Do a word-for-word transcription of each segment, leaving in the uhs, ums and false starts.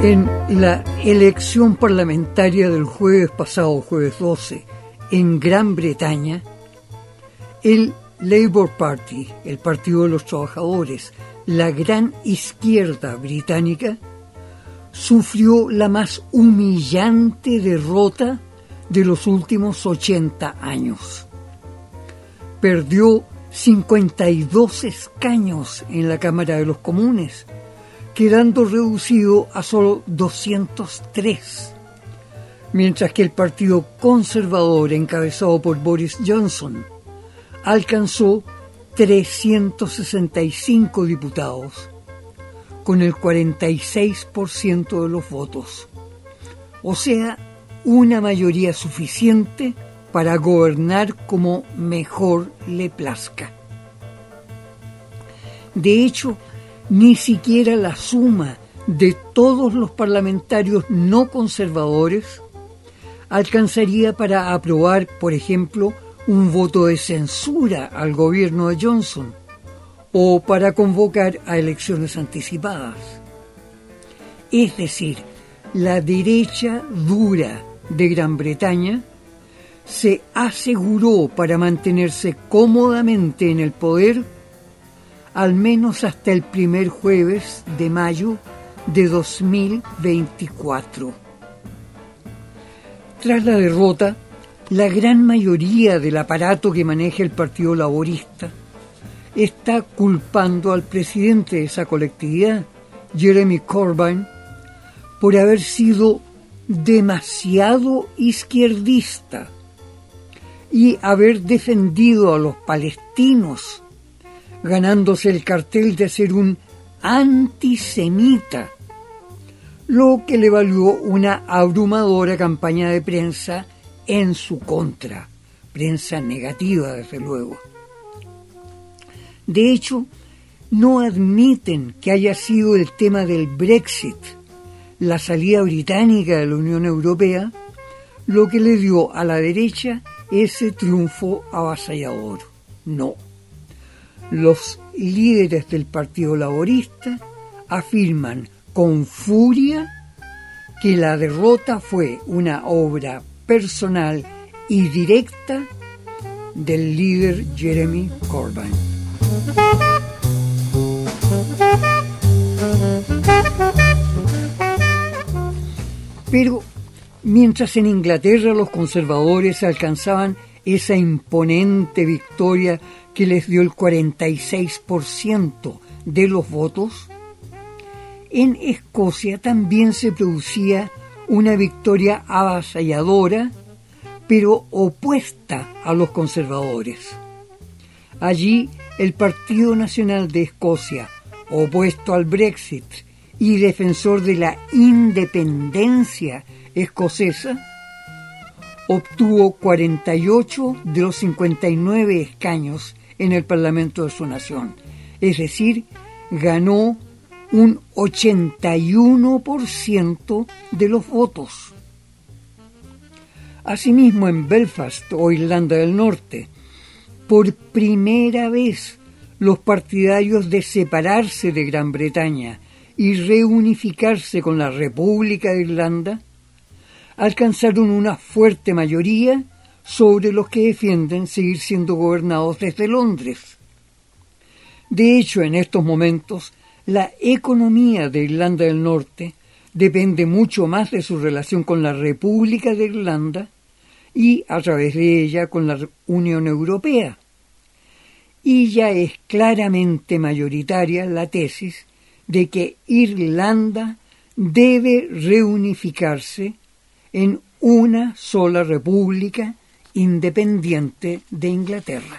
En la elección parlamentaria del jueves pasado, jueves doce, en Gran Bretaña, el Labour Party, el Partido de los Trabajadores, la gran izquierda británica, sufrió la más humillante derrota de los últimos ochenta años. Perdió cincuenta y dos escaños en la Cámara de los Comunes, quedando reducido a solo doscientos tres, mientras que el Partido Conservador, encabezado por Boris Johnson, alcanzó trescientos sesenta y cinco diputados, con el cuarenta y seis por ciento de los votos, o sea, una mayoría suficiente para gobernar como mejor le plazca. De hecho, ni siquiera la suma de todos los parlamentarios no conservadores alcanzaría para aprobar, por ejemplo, un voto de censura al gobierno de Johnson o para convocar a elecciones anticipadas. Es decir, la derecha dura de Gran Bretaña se aseguró para mantenerse cómodamente en el poder al menos hasta el primer jueves de mayo de dos mil veinticuatro. Tras la derrota, la gran mayoría del aparato que maneja el Partido Laborista está culpando al presidente de esa colectividad, Jeremy Corbyn, por haber sido demasiado izquierdista y haber defendido a los palestinos, ganándose el cartel de ser un antisemita, lo que le valió una abrumadora campaña de prensa en su contra, prensa negativa, desde luego. De hecho, no admiten que haya sido el tema del Brexit, la salida británica de la Unión Europea, lo que le dio a la derecha ese triunfo avasallador. No. Los líderes del Partido Laborista afirman con furia que la derrota fue una obra personal y directa del líder Jeremy Corbyn. Pero mientras en Inglaterra los conservadores alcanzaban esa imponente victoria que les dio el cuarenta y seis por ciento de los votos, en Escocia también se producía una victoria avasalladora, pero opuesta a los conservadores. Allí el Partido Nacional de Escocia, opuesto al Brexit y defensor de la independencia escocesa, obtuvo cuarenta y ocho de los cincuenta y nueve escaños en el Parlamento de su nación, es decir, ganó un ochenta y uno por ciento de los votos. Asimismo, en Belfast o Irlanda del Norte, por primera vez los partidarios de separarse de Gran Bretaña y reunificarse con la República de Irlanda alcanzaron una fuerte mayoría sobre los que defienden seguir siendo gobernados desde Londres. De hecho, en estos momentos, la economía de Irlanda del Norte depende mucho más de su relación con la República de Irlanda y, a través de ella, con la Unión Europea. Y ya es claramente mayoritaria la tesis de que Irlanda debe reunificarse en una sola república independiente de Inglaterra.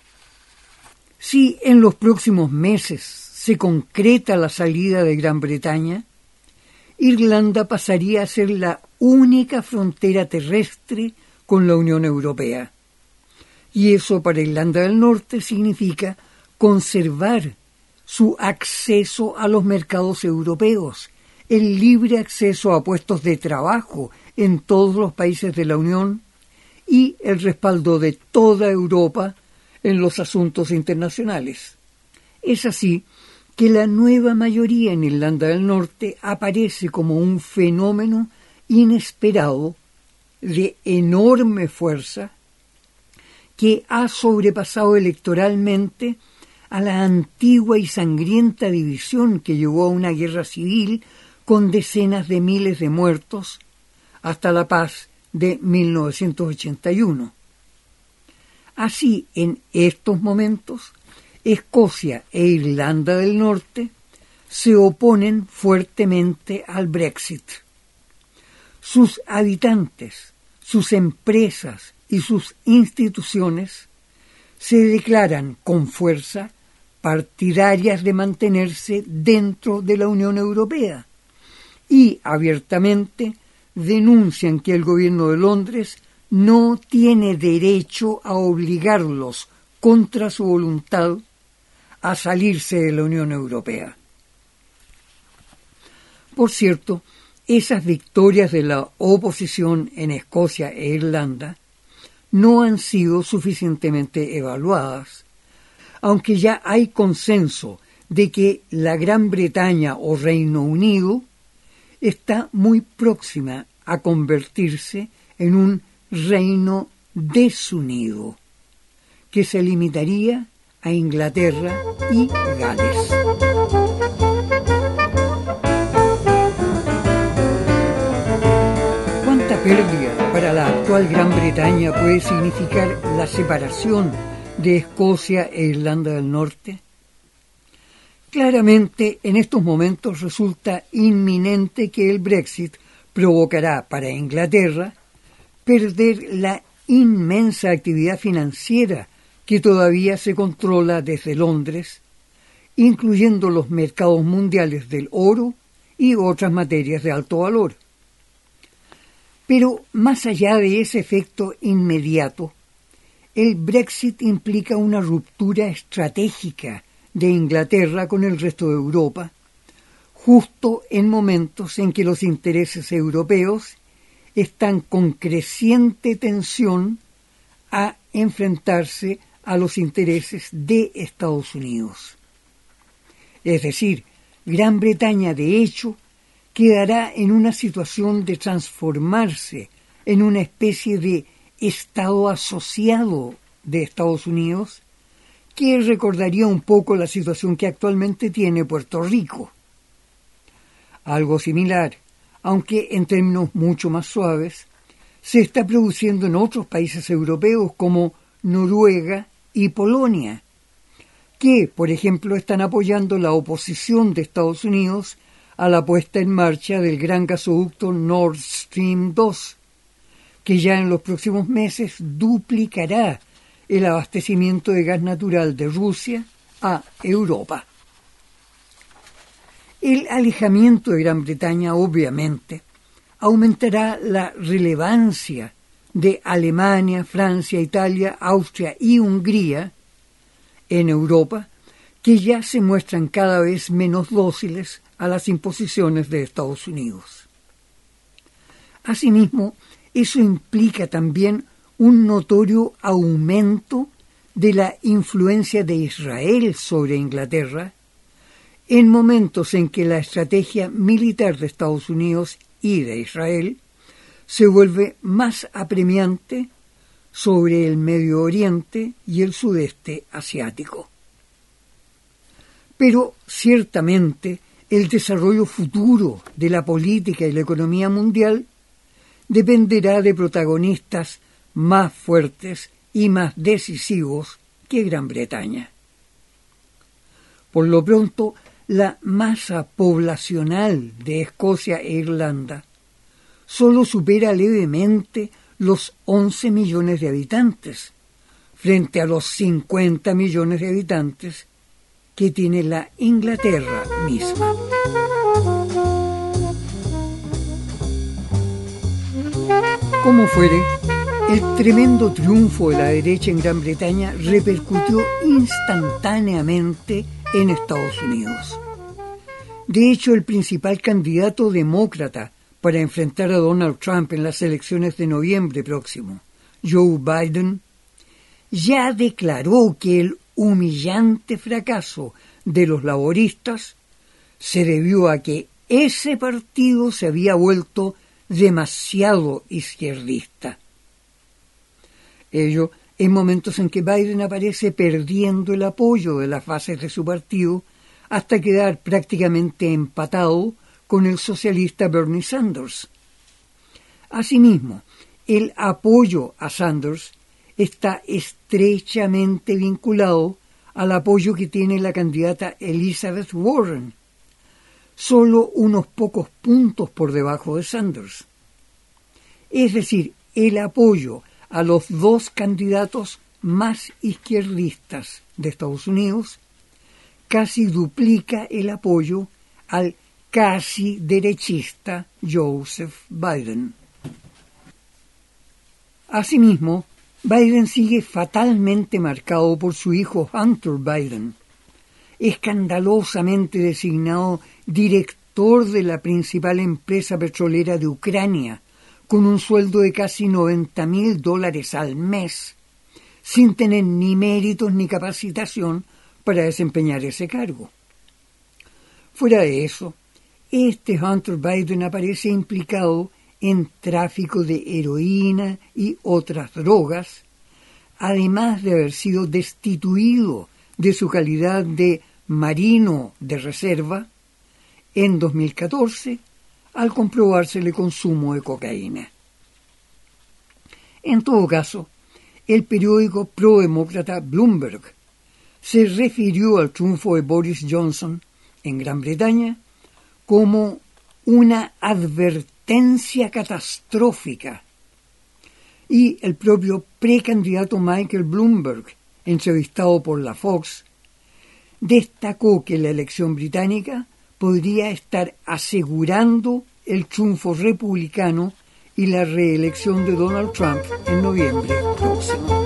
Si en los próximos meses se concreta la salida de Gran Bretaña, Irlanda pasaría a ser la única frontera terrestre con la Unión Europea. Y eso para Irlanda del Norte significa conservar su acceso a los mercados europeos, el libre acceso a puestos de trabajo en todos los países de la Unión y el respaldo de toda Europa en los asuntos internacionales. Es así que la nueva mayoría en Irlanda del Norte aparece como un fenómeno inesperado de enorme fuerza que ha sobrepasado electoralmente a la antigua y sangrienta división que llevó a una guerra civil con decenas de miles de muertos hasta la paz de mil novecientos ochenta y uno. Así, en estos momentos, Escocia e Irlanda del Norte se oponen fuertemente al Brexit. Sus habitantes, sus empresas y sus instituciones se declaran con fuerza partidarias de mantenerse dentro de la Unión Europea y abiertamente denuncian que el gobierno de Londres no tiene derecho a obligarlos contra su voluntad a salirse de la Unión Europea. Por cierto, esas victorias de la oposición en Escocia e Irlanda no han sido suficientemente evaluadas, aunque ya hay consenso de que la Gran Bretaña o Reino Unido está muy próxima a convertirse en un reino desunido, que se limitaría a Inglaterra y Gales. ¿Cuánta pérdida para la actual Gran Bretaña puede significar la separación de Escocia e Irlanda del Norte? Claramente, en estos momentos resulta inminente que el Brexit provocará para Inglaterra perder la inmensa actividad financiera que todavía se controla desde Londres, incluyendo los mercados mundiales del oro y otras materias de alto valor. Pero más allá de ese efecto inmediato, el Brexit implica una ruptura estratégica de Inglaterra con el resto de Europa, justo en momentos en que los intereses europeos están con creciente tensión a enfrentarse a los intereses de Estados Unidos. Es decir, Gran Bretaña, de hecho, quedará en una situación de transformarse en una especie de Estado asociado de Estados Unidos, que recordaría un poco la situación que actualmente tiene Puerto Rico. Algo similar, aunque en términos mucho más suaves, se está produciendo en otros países europeos como Noruega y Polonia, que, por ejemplo, están apoyando la oposición de Estados Unidos a la puesta en marcha del gran gasoducto Nord Stream dos, que ya en los próximos meses duplicará el abastecimiento de gas natural de Rusia a Europa. El alejamiento de Gran Bretaña, obviamente, aumentará la relevancia de Alemania, Francia, Italia, Austria y Hungría en Europa, que ya se muestran cada vez menos dóciles a las imposiciones de Estados Unidos. Asimismo, eso implica también un notorio aumento de la influencia de Israel sobre Inglaterra en momentos en que la estrategia militar de Estados Unidos y de Israel se vuelve más apremiante sobre el Medio Oriente y el sudeste asiático. Pero ciertamente el desarrollo futuro de la política y la economía mundial dependerá de protagonistas más fuertes y más decisivos que Gran Bretaña. Por lo pronto, la masa poblacional de Escocia e Irlanda solo supera levemente los once millones de habitantes, frente a los cincuenta millones de habitantes que tiene la Inglaterra misma. Como fuere, el tremendo triunfo de la derecha en Gran Bretaña repercutió instantáneamente en Estados Unidos. De hecho, el principal candidato demócrata para enfrentar a Donald Trump en las elecciones de noviembre próximo, Joe Biden, ya declaró que el humillante fracaso de los laboristas se debió a que ese partido se había vuelto demasiado izquierdista. Ello en momentos en que Biden aparece perdiendo el apoyo de las bases de su partido hasta quedar prácticamente empatado con el socialista Bernie Sanders. Asimismo, el apoyo a Sanders está estrechamente vinculado al apoyo que tiene la candidata Elizabeth Warren, solo unos pocos puntos por debajo de Sanders. Es decir, el apoyo a los dos candidatos más izquierdistas de Estados Unidos casi duplica el apoyo al casi derechista Joseph Biden. Asimismo, Biden sigue fatalmente marcado por su hijo Hunter Biden, escandalosamente designado director de la principal empresa petrolera de Ucrania, con un sueldo de casi noventa mil dólares al mes, sin tener ni méritos ni capacitación para desempeñar ese cargo. Fuera de eso, este Hunter Biden aparece implicado en tráfico de heroína y otras drogas, además de haber sido destituido de su calidad de marino de reserva en dos mil catorce al comprobarse el consumo de cocaína. En todo caso, el periódico prodemócrata Bloomberg se refirió al triunfo de Boris Johnson en Gran Bretaña como una advertencia catastrófica, y el propio precandidato Michael Bloomberg, entrevistado por la Fox, destacó que la elección británica podría estar asegurando el triunfo republicano y la reelección de Donald Trump en noviembre próximo.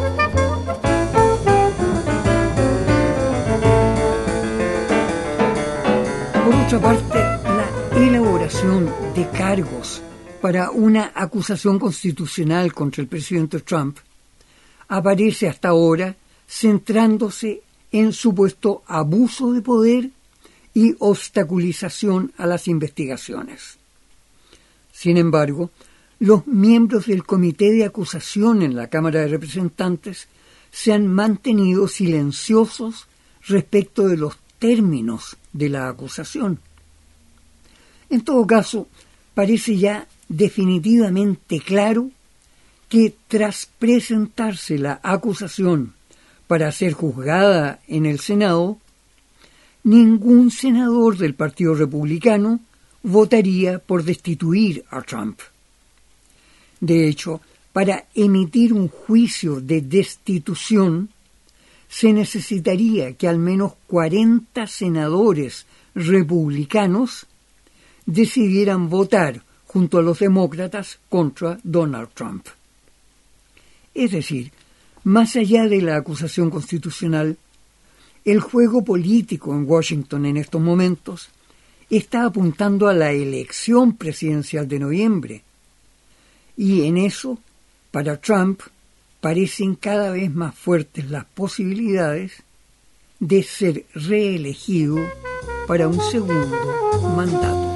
Por otra parte, la elaboración de cargos para una acusación constitucional contra el presidente Trump aparece hasta ahora centrándose en supuesto abuso de poder y obstaculización a las investigaciones. Sin embargo, los miembros del Comité de Acusación en la Cámara de Representantes se han mantenido silenciosos respecto de los términos de la acusación. En todo caso, parece ya definitivamente claro que tras presentarse la acusación para ser juzgada en el Senado, ningún senador del Partido Republicano votaría por destituir a Trump. De hecho, para emitir un juicio de destitución, se necesitaría que al menos cuarenta senadores republicanos decidieran votar junto a los demócratas contra Donald Trump. Es decir, más allá de la acusación constitucional, el juego político en Washington en estos momentos está apuntando a la elección presidencial de noviembre. Y en eso, para Trump, parecen cada vez más fuertes las posibilidades de ser reelegido para un segundo mandato.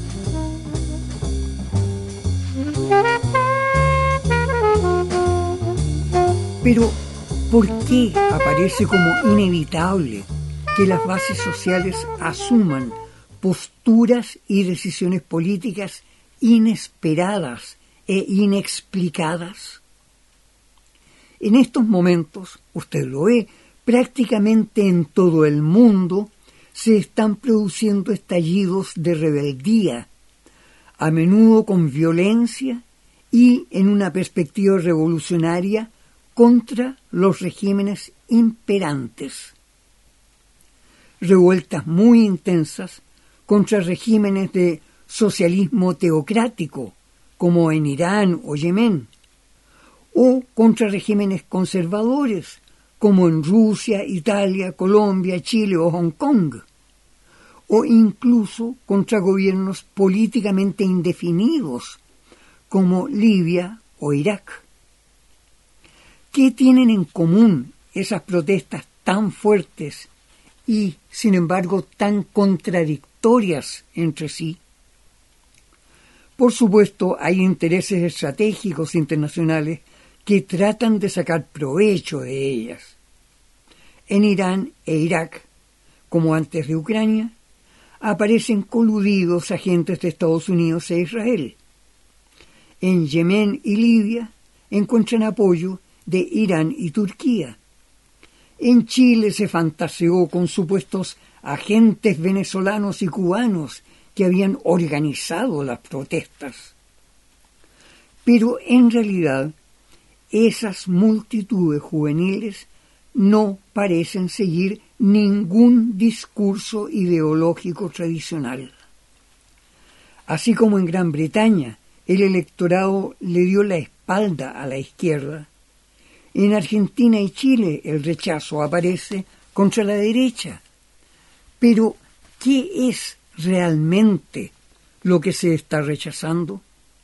Pero, ¿por qué aparece como inevitable que las bases sociales asuman posturas y decisiones políticas inesperadas e inexplicadas? En estos momentos, usted lo ve, prácticamente en todo el mundo se están produciendo estallidos de rebeldía, a menudo con violencia y en una perspectiva revolucionaria contra los regímenes imperantes. Revueltas muy intensas contra regímenes de socialismo teocrático, como en Irán o Yemen, o contra regímenes conservadores, como en Rusia, Italia, Colombia, Chile o Hong Kong, o incluso contra gobiernos políticamente indefinidos, como Libia o Irak. ¿Qué tienen en común esas protestas tan fuertes y, sin embargo, tan contradictorias entre sí? Por supuesto, hay intereses estratégicos internacionales que tratan de sacar provecho de ellas. En Irán e Irak, como antes de Ucrania, aparecen coludidos agentes de Estados Unidos e Israel. En Yemen y Libia encuentran apoyo de Irán y Turquía. En Chile se fantaseó con supuestos agentes venezolanos y cubanos que habían organizado las protestas. Pero en realidad, esas multitudes juveniles no parecen seguir ningún discurso ideológico tradicional. Así como en Gran Bretaña el electorado le dio la espalda a la izquierda, en Argentina y Chile el rechazo aparece contra la derecha. Pero, ¿qué es realmente lo que se está rechazando?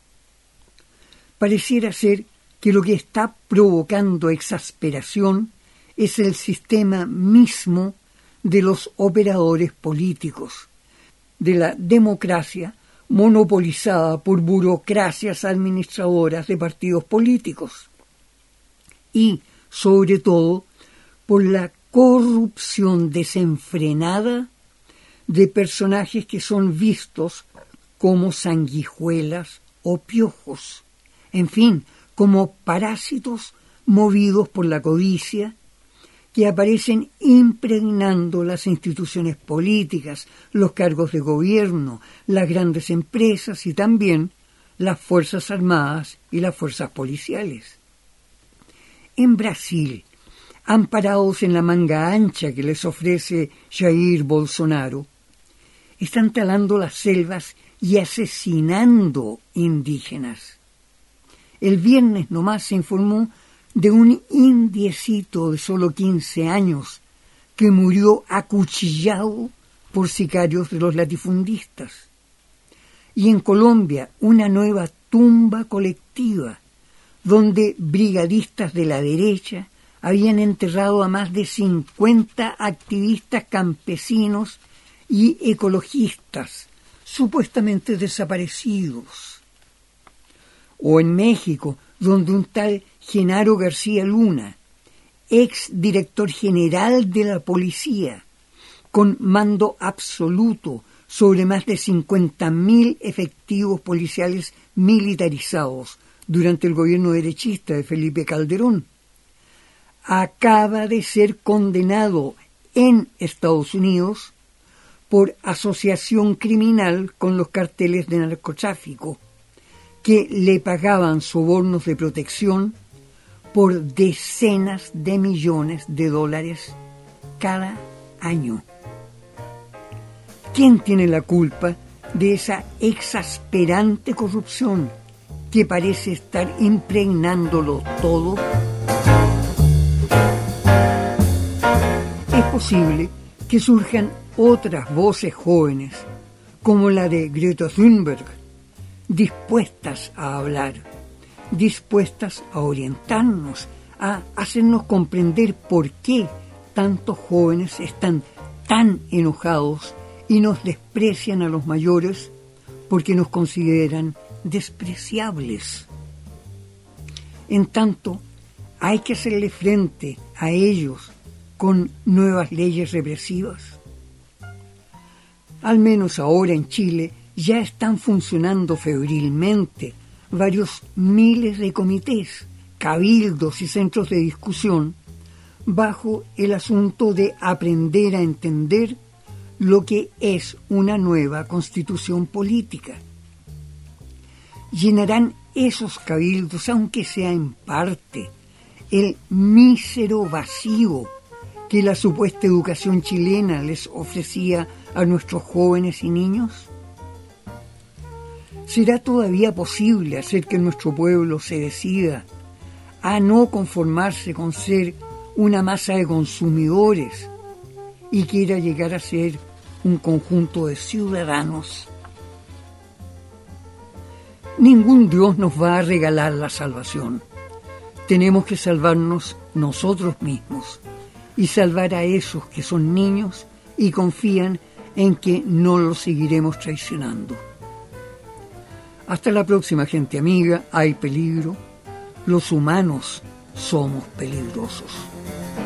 Pareciera ser que lo que está provocando exasperación es el sistema mismo de los operadores políticos, de la democracia monopolizada por burocracias administradoras de partidos políticos y, sobre todo, por la corrupción desenfrenada de personajes que son vistos como sanguijuelas o piojos, en fin, como parásitos movidos por la codicia, que aparecen impregnando las instituciones políticas, los cargos de gobierno, las grandes empresas y también las Fuerzas Armadas y las fuerzas policiales. En Brasil, amparados en la manga ancha que les ofrece Jair Bolsonaro, están talando las selvas y asesinando indígenas. El viernes nomás se informó de un indiecito de solo quince años que murió acuchillado por sicarios de los latifundistas. Y en Colombia, una nueva tumba colectiva, donde brigadistas de la derecha habían enterrado a más de cincuenta activistas campesinos y ecologistas, supuestamente desaparecidos. O en México, donde un tal Genaro García Luna, ex director general de la policía, con mando absoluto sobre más de cincuenta mil efectivos policiales militarizados durante el gobierno derechista de Felipe Calderón, acaba de ser condenado en Estados Unidos por asociación criminal con los carteles de narcotráfico, que le pagaban sobornos de protección por decenas de millones de dólares cada año. ¿Quién tiene la culpa de esa exasperante corrupción que parece estar impregnándolo todo? Es posible que surjan otras voces jóvenes, como la de Greta Thunberg, dispuestas a hablar, dispuestas a orientarnos, a hacernos comprender por qué tantos jóvenes están tan enojados y nos desprecian a los mayores porque nos consideran despreciables. En tanto, hay que hacerle frente a ellos con nuevas leyes represivas. Al menos ahora en Chile ya están funcionando febrilmente varios miles de comités, cabildos y centros de discusión bajo el asunto de aprender a entender lo que es una nueva constitución política. Llenarán esos cabildos, aunque sea en parte, el mísero vacío que la supuesta educación chilena les ofrecía a nuestros jóvenes y niños. ¿Será todavía posible hacer que nuestro pueblo se decida a no conformarse con ser una masa de consumidores y quiera llegar a ser un conjunto de ciudadanos? Ningún Dios nos va a regalar la salvación. Tenemos que salvarnos nosotros mismos y salvar a esos que son niños y confían en que no los seguiremos traicionando. Hasta la próxima, gente amiga. Hay peligro. Los humanos somos peligrosos.